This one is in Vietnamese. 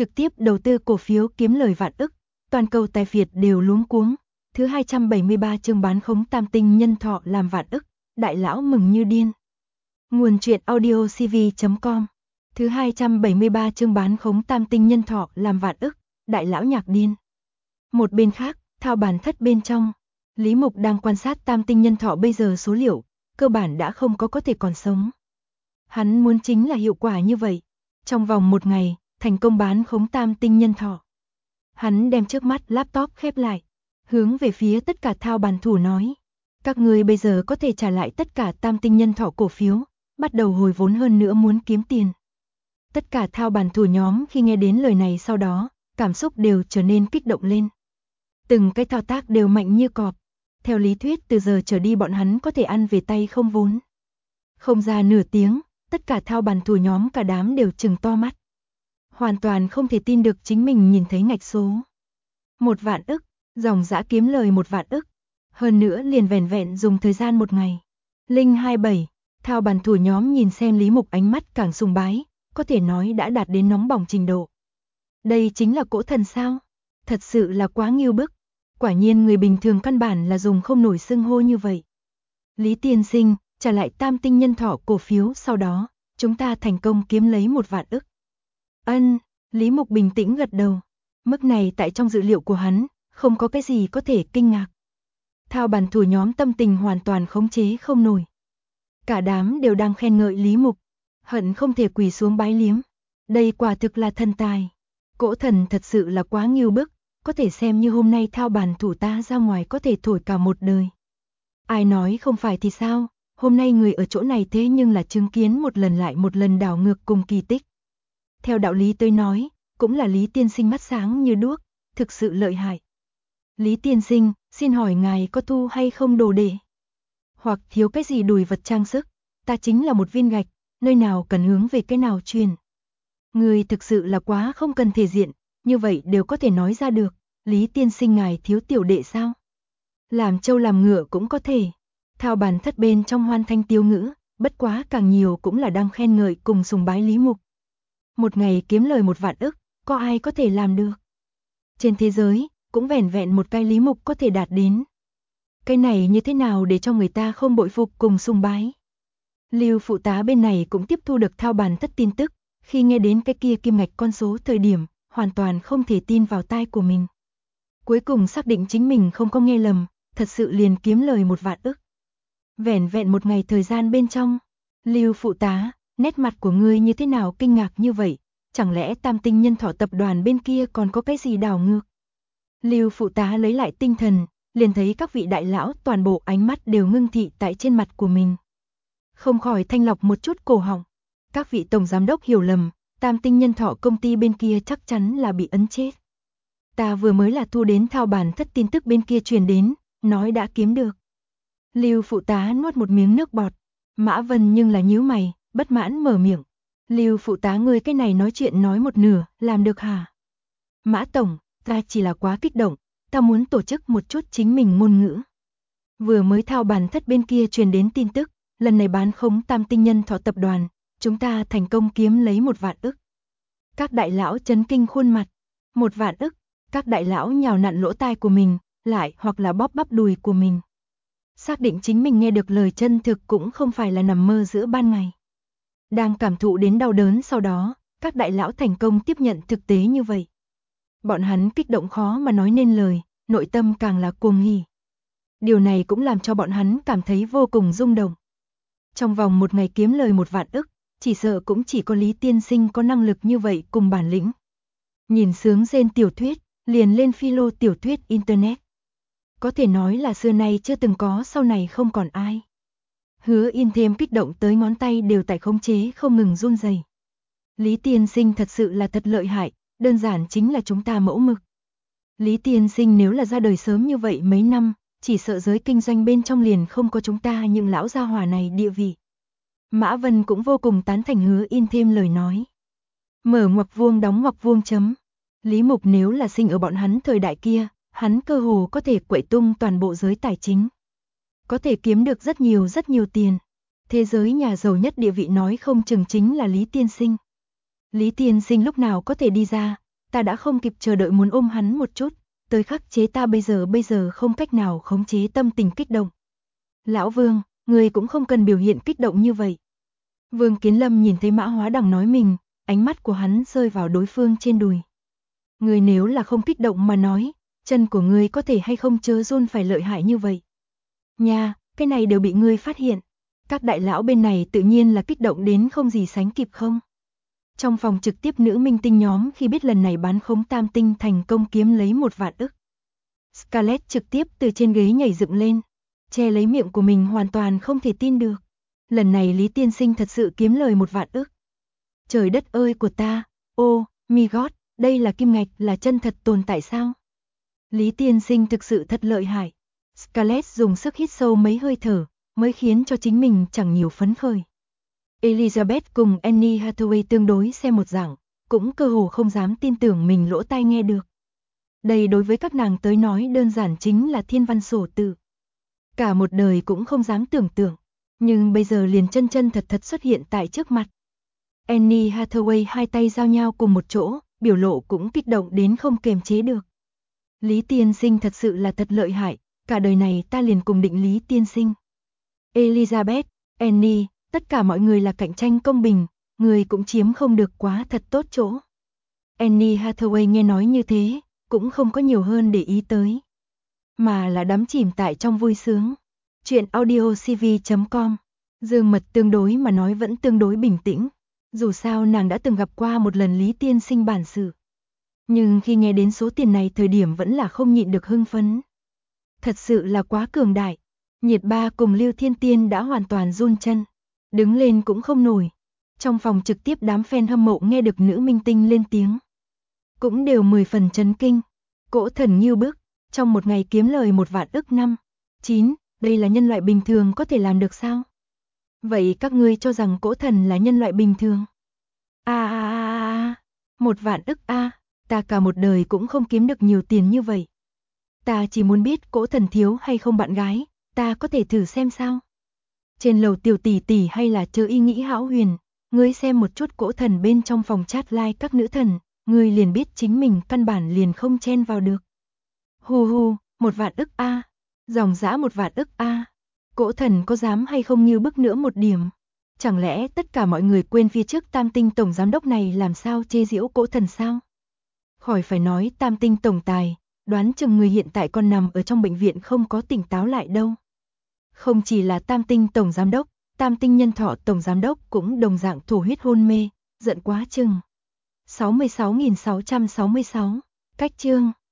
trực tiếp đầu tư cổ phiếu kiếm lời vạn ức, toàn cầu tài phiệt đều luống cuống. Thứ 273 chương bán khống tam tinh nhân thọ làm vạn ức, đại lão mừng như điên. Nguồn truyện audio cv.com. Thứ 273 chương bán khống tam tinh nhân thọ làm vạn ức, đại lão nhạc điên. Một bên khác, thao bàn thất bên trong, Lý Mục đang quan sát tam tinh nhân thọ bây giờ số liệu, cơ bản đã không có thể còn sống. Hắn muốn chính là hiệu quả như vậy. Trong vòng một ngày, thành công bán khống tam tinh nhân thọ. Hắn đem trước mắt laptop khép lại, hướng về phía tất cả thao bàn thủ nói. Các người bây giờ có thể trả lại tất cả tam tinh nhân thọ cổ phiếu, bắt đầu hồi vốn hơn nữa muốn kiếm tiền. Tất cả thao bàn thủ nhóm khi nghe đến lời này sau đó, cảm xúc đều trở nên kích động lên. Từng cái thao tác đều mạnh như cọp. Theo lý thuyết từ giờ trở đi bọn hắn có thể ăn về tay không vốn. Không ra nửa tiếng, tất cả thao bàn thủ nhóm cả đám đều trừng to mắt. Hoàn toàn không thể tin được chính mình nhìn thấy ngạch số. 1 vạn ức, dòng dã kiếm lời 1 vạn ức. Hơn nữa liền vẻn vẹn dùng thời gian một ngày. Linh 27, thao bàn thủ nhóm nhìn xem Lý Mục ánh mắt càng sùng bái, có thể nói đã đạt đến nóng bỏng trình độ. Đây chính là cỗ thần sao? Thật sự là quá nghiêu bức. Quả nhiên người bình thường căn bản là dùng không nổi xưng hô như vậy. Lý tiên sinh, trả lại tam tinh nhân thọ cổ phiếu sau đó, chúng ta thành công kiếm lấy 1 vạn ức. Ân, Lý Mục bình tĩnh gật đầu. Mức này tại trong dữ liệu của hắn, không có cái gì có thể kinh ngạc. Thao bàn thủ nhóm tâm tình hoàn toàn khống chế không nổi. Cả đám đều đang khen ngợi Lý Mục, hận không thể quỳ xuống bái liếm. Đây quả thực là thần tài. Cỗ thần thật sự là quá nghiêu bức, có thể xem như hôm nay thao bàn thủ ta ra ngoài có thể thổi cả một đời. Ai nói không phải thì sao, hôm nay người ở chỗ này thế nhưng là chứng kiến một lần lại một lần đảo ngược cùng kỳ tích. Theo đạo lý tôi nói, cũng là Lý tiên sinh mắt sáng như đuốc, thực sự lợi hại. Lý tiên sinh, xin hỏi ngài có thu hay không đồ đệ? Hoặc thiếu cái gì đùi vật trang sức, ta chính là một viên gạch, nơi nào cần hướng về cái nào truyền. Người thực sự là quá không cần thể diện, như vậy đều có thể nói ra được, Lý tiên sinh ngài thiếu tiểu đệ sao? Làm trâu làm ngựa cũng có thể. Thao bàn thất bên trong hoan thanh tiêu ngữ, bất quá càng nhiều cũng là đang khen ngợi cùng sùng bái Lý Mục. Một ngày kiếm lời 1 vạn ức, có ai có thể làm được? Trên thế giới, cũng vẻn vẹn một cái Lý Mục có thể đạt đến. Cái này như thế nào để cho người ta không bội phục cùng sùng bái? Lưu phụ tá bên này cũng tiếp thu được thao bàn thất tin tức, khi nghe đến cái kia kim ngạch con số thời điểm, hoàn toàn không thể tin vào tai của mình. Cuối cùng xác định chính mình không có nghe lầm, thật sự liền kiếm lời 1 vạn ức. Vẻn vẹn một ngày thời gian bên trong. Lưu phụ tá, nét mặt của ngươi như thế nào kinh ngạc như vậy? Chẳng lẽ tam tinh nhân thọ tập đoàn bên kia còn có cái gì đảo ngược? Lưu phụ tá lấy lại tinh thần, liền thấy các vị đại lão toàn bộ ánh mắt đều ngưng thị tại trên mặt của mình. Không khỏi thanh lọc một chút cổ họng. Các vị tổng giám đốc hiểu lầm, tam tinh nhân thọ công ty bên kia chắc chắn là bị ấn chết. Ta vừa mới là thu đến thao bàn thất tin tức bên kia truyền đến, nói đã kiếm được. Lưu phụ tá nuốt một miếng nước bọt, Mã Vân nhưng là nhíu mày, bất mãn mở miệng. Lưu phụ tá ngươi cái này nói chuyện nói một nửa, làm được hả? Mã tổng, ta chỉ là quá kích động, ta muốn tổ chức một chút chính mình ngôn ngữ. Vừa mới thao bàn thất bên kia truyền đến tin tức, lần này bán khống tam tinh nhân thọ tập đoàn, chúng ta thành công kiếm lấy 1 vạn ức. Các đại lão chấn kinh khuôn mặt, 1 vạn ức, các đại lão nhào nặn lỗ tai của mình, lại hoặc là bóp bắp đùi của mình. Xác định chính mình nghe được lời chân thực cũng không phải là nằm mơ giữa ban ngày. Đang cảm thụ đến đau đớn sau đó, các đại lão thành công tiếp nhận thực tế như vậy. Bọn hắn kích động khó mà nói nên lời, nội tâm càng là cuồng hỉ. Điều này cũng làm cho bọn hắn cảm thấy vô cùng rung động. Trong vòng một ngày kiếm lời 1 vạn ức, chỉ sợ cũng chỉ có Lý tiên sinh có năng lực như vậy cùng bản lĩnh. Nhìn sướng rên tiểu thuyết, liền lên philo tiểu thuyết internet. Có thể nói là xưa nay chưa từng có, sau này không còn ai. Hứa Yên thêm kích động tới ngón tay đều tại khống chế không ngừng run rẩy. Lý tiên sinh thật sự là thật lợi hại, đơn giản chính là chúng ta mẫu mực. Lý tiên sinh nếu là ra đời sớm như vậy mấy năm, chỉ sợ giới kinh doanh bên trong liền không có chúng ta những lão gia hỏa này địa vị. Mã Vân cũng vô cùng tán thành Hứa Yên thêm lời nói. Mở ngoặc vuông đóng ngoặc vuông chấm. Lý Mục nếu là sinh ở bọn hắn thời đại kia, hắn cơ hồ có thể quậy tung toàn bộ giới tài chính. Có thể kiếm được rất nhiều tiền. Thế giới nhà giàu nhất địa vị nói không chừng chính là Lý tiên sinh. Lý tiên sinh lúc nào có thể đi ra, ta đã không kịp chờ đợi muốn ôm hắn một chút, tới khắc chế ta bây giờ không cách nào khống chế tâm tình kích động. Lão Vương, người cũng không cần biểu hiện kích động như vậy. Vương Kiến Lâm nhìn thấy Mã Hóa Đằng nói mình, ánh mắt của hắn rơi vào đối phương trên đùi. Người nếu là không kích động mà nói, chân của ngươi có thể hay không chớ run phải lợi hại như vậy. Nha, cái này đều bị ngươi phát hiện. Các đại lão bên này tự nhiên là kích động đến không gì sánh kịp không. Trong phòng trực tiếp nữ minh tinh nhóm khi biết lần này bán khống tam tinh thành công kiếm lấy 1 vạn ức. Scarlett trực tiếp từ trên ghế nhảy dựng lên, che lấy miệng của mình hoàn toàn không thể tin được. Lần này Lý Tiên Sinh thật sự kiếm lời 1 vạn ức. Trời đất ơi của ta, oh my god, đây là kim ngạch là chân thật tồn tại sao? Lý Tiên Sinh thực sự thật lợi hại. Scarlett dùng sức hít sâu mấy hơi thở, mới khiến cho chính mình chẳng nhiều phấn khởi. Elizabeth cùng Annie Hathaway tương đối xem một dạng, cũng cơ hồ không dám tin tưởng mình lỗ tai nghe được. Đây đối với các nàng tới nói đơn giản chính là thiên văn sổ tự. Cả một đời cũng không dám tưởng tượng, nhưng bây giờ liền chân chân thật thật xuất hiện tại trước mặt. Annie Hathaway hai tay giao nhau cùng một chỗ, biểu lộ cũng kích động đến không kềm chế được. Lý Tiên Sinh thật sự là thật lợi hại, cả đời này ta liền cùng định Lý Tiên Sinh. Elizabeth, Annie, tất cả mọi người là cạnh tranh công bình, người cũng chiếm không được quá thật tốt chỗ. Annie Hathaway nghe nói như thế, cũng không có nhiều hơn để ý tới, mà là đắm chìm tại trong vui sướng. Chuyện audiocv.com. Dương Mật tương đối mà nói vẫn tương đối bình tĩnh, dù sao nàng đã từng gặp qua một lần Lý Tiên Sinh bản sự. Nhưng khi nghe đến số tiền này thời điểm vẫn là không nhịn được hưng phấn. Thật sự là quá cường đại. Nhiệt Ba cùng Lưu Thiên Tiên đã hoàn toàn run chân, đứng lên cũng không nổi. Trong phòng trực tiếp đám fan hâm mộ nghe được nữ minh tinh lên tiếng, cũng đều 10 phần chấn kinh. Cỗ Thần như bức, trong một ngày kiếm lời 1 vạn ức 5, 9, đây là nhân loại bình thường có thể làm được sao? Vậy các ngươi cho rằng Cỗ Thần là nhân loại bình thường? 1 vạn ức ta cả một đời cũng không kiếm được nhiều tiền như vậy. Ta chỉ muốn biết Cỗ Thần thiếu hay không bạn gái, ta có thể thử xem sao. Trên lầu Tiểu tỷ tỷ hay là Chớ Ý Nghĩ Hão Huyền, ngươi xem một chút Cỗ Thần bên trong phòng chat live các nữ thần, ngươi liền biết chính mình căn bản liền không chen vào được. Hu hu, 1 vạn ức dòng dã 1 vạn ức Cỗ Thần có dám hay không như bức nữa một điểm? Chẳng lẽ tất cả mọi người quên phía trước Tam Tinh tổng giám đốc này làm sao chê giễu Cỗ Thần sao? Khỏi phải nói Tam Tinh tổng tài, đoán chừng người hiện tại còn nằm ở trong bệnh viện không có tỉnh táo lại đâu. Không chỉ là Tam Tinh tổng giám đốc, Tam Tinh Nhân Thọ tổng giám đốc cũng đồng dạng thổ huyết hôn mê, giận quá chừng. 66.666, cách chương